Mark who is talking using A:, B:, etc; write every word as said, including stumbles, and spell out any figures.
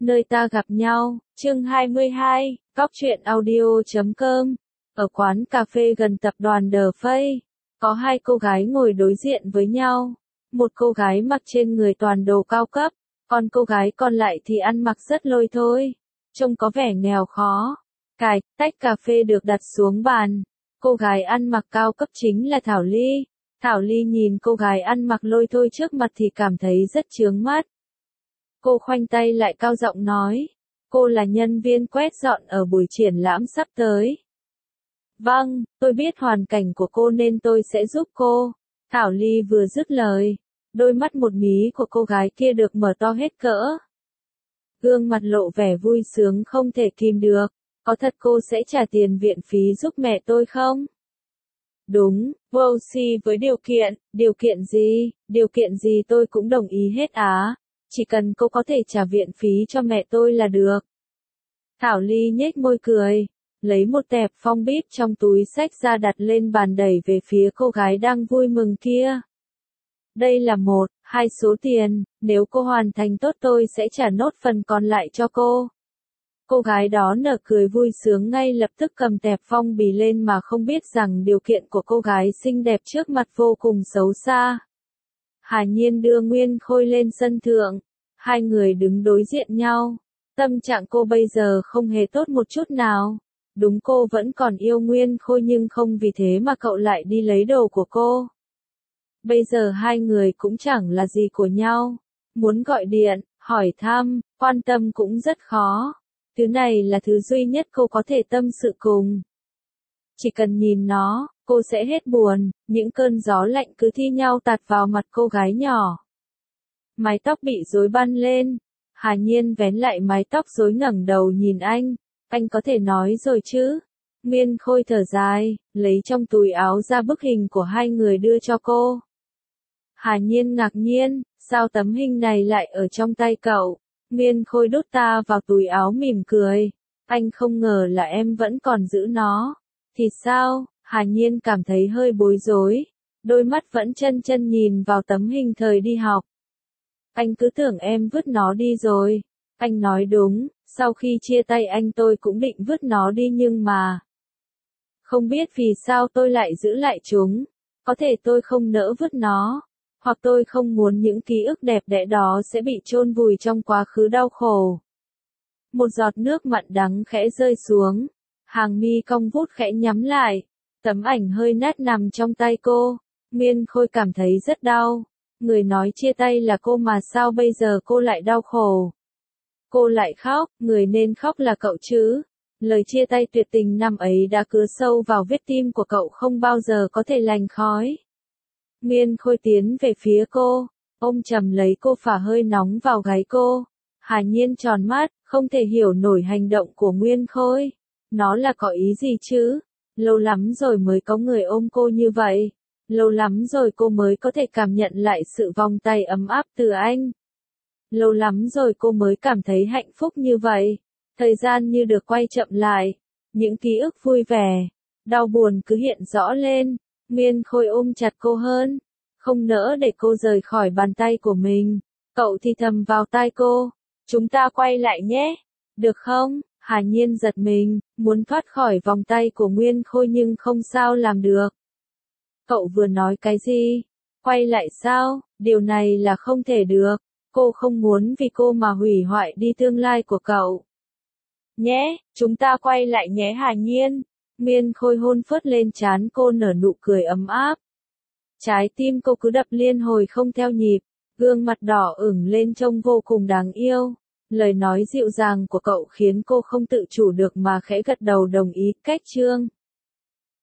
A: Nơi ta gặp nhau, chương hai mươi hai, góc truyện audio chấm com. Ở quán cà phê gần tập đoàn The Face, có hai cô gái ngồi đối diện với nhau. Một cô gái mặc trên người toàn đồ cao cấp, còn cô gái còn lại thì ăn mặc rất lôi thôi, trông có vẻ nghèo khó. Cài, tách cà phê được đặt xuống bàn. Cô gái ăn mặc cao cấp chính là Thảo Ly. Thảo Ly nhìn cô gái ăn mặc lôi thôi trước mặt thì cảm thấy rất chướng mắt. Cô khoanh tay lại cao giọng nói, cô là nhân viên quét dọn ở buổi triển lãm sắp tới. Vâng, tôi biết hoàn cảnh của cô nên tôi sẽ giúp cô. Thảo Ly vừa dứt lời, đôi mắt một mí của cô gái kia được mở to hết cỡ. Gương mặt lộ vẻ vui sướng không thể kìm được, có thật cô sẽ trả tiền viện phí giúp mẹ tôi không? Đúng, vô si với điều kiện, điều kiện gì, điều kiện gì tôi cũng đồng ý hết á. Chỉ cần cô có thể trả viện phí cho mẹ tôi là được. Thảo Ly nhếch môi cười, lấy một tẹp phong bip trong túi xách ra đặt lên bàn đẩy về phía cô gái đang vui mừng kia. Đây là một, hai số tiền, nếu cô hoàn thành tốt tôi sẽ trả nốt phần còn lại cho cô. Cô gái đó nở cười vui sướng ngay lập tức cầm tẹp phong bì lên mà không biết rằng điều kiện của cô gái xinh đẹp trước mặt vô cùng xấu xa. Hà Nhiên đưa Nguyên Khôi lên sân thượng, hai người đứng đối diện nhau. Tâm trạng cô bây giờ không hề tốt một chút nào. Đúng cô vẫn còn yêu Nguyên Khôi nhưng không vì thế mà cậu lại đi lấy đồ của cô. Bây giờ hai người cũng chẳng là gì của nhau. Muốn gọi điện, hỏi thăm, quan tâm cũng rất khó. Thứ này là thứ duy nhất cô có thể tâm sự cùng. Chỉ cần nhìn nó, cô sẽ hết buồn, những cơn gió lạnh cứ thi nhau tạt vào mặt cô gái nhỏ. Mái tóc bị rối băn lên, Hà Nhiên vén lại mái tóc rối ngẩng đầu nhìn anh, anh có thể nói rồi chứ? Nguyên Khôi thở dài, lấy trong túi áo ra bức hình của hai người đưa cho cô. Hà Nhiên ngạc nhiên, sao tấm hình này lại ở trong tay cậu? Nguyên Khôi đút ta vào túi áo mỉm cười, anh không ngờ là em vẫn còn giữ nó. Thì sao? Hà Nhiên cảm thấy hơi bối rối, đôi mắt vẫn chân chân nhìn vào tấm hình thời đi học. Anh cứ tưởng em vứt nó đi rồi. Anh nói đúng, sau khi chia tay anh tôi cũng định vứt nó đi nhưng mà không biết vì sao tôi lại giữ lại chúng. Có thể tôi không nỡ vứt nó, hoặc tôi không muốn những ký ức đẹp đẽ đó sẽ bị chôn vùi trong quá khứ đau khổ. Một giọt nước mặn đắng khẽ rơi xuống, hàng mi cong vút khẽ nhắm lại, tấm ảnh hơi nát nằm trong tay cô. Nguyên Khôi cảm thấy rất đau. Người nói chia tay là cô mà sao bây giờ cô lại đau khổ? Cô lại khóc, người nên khóc là cậu chứ. Lời chia tay tuyệt tình năm ấy đã cứa sâu vào vết tim của cậu không bao giờ có thể lành khói. Nguyên Khôi tiến về phía cô, ôm chầm lấy cô phả hơi nóng vào gáy cô. Hà Nhiên tròn mắt, không thể hiểu nổi hành động của Nguyên Khôi. Nó là có ý gì chứ? Lâu lắm rồi mới có người ôm cô như vậy. Lâu lắm rồi cô mới có thể cảm nhận lại sự vòng tay ấm áp từ anh. Lâu lắm rồi cô mới cảm thấy hạnh phúc như vậy. Thời gian như được quay chậm lại. Những ký ức vui vẻ, đau buồn cứ hiện rõ lên. Nguyên Khôi ôm chặt cô hơn, không nỡ để cô rời khỏi bàn tay của mình. Cậu thì thầm vào tai cô, chúng ta quay lại nhé, được không? Hà Nhiên giật mình, muốn thoát khỏi vòng tay của Nguyên Khôi nhưng không sao làm được. Cậu vừa nói cái gì? Quay lại sao? Điều này là không thể được. Cô không muốn vì cô mà hủy hoại đi tương lai của cậu. Nhé, chúng ta quay lại nhé Hà Nhiên. Nguyên Khôi hôn phớt lên trán cô nở nụ cười ấm áp. Trái tim cô cứ đập liên hồi không theo nhịp, gương mặt đỏ ửng lên trông vô cùng đáng yêu. Lời nói dịu dàng của cậu khiến cô không tự chủ được mà khẽ gật đầu đồng ý. Cách chương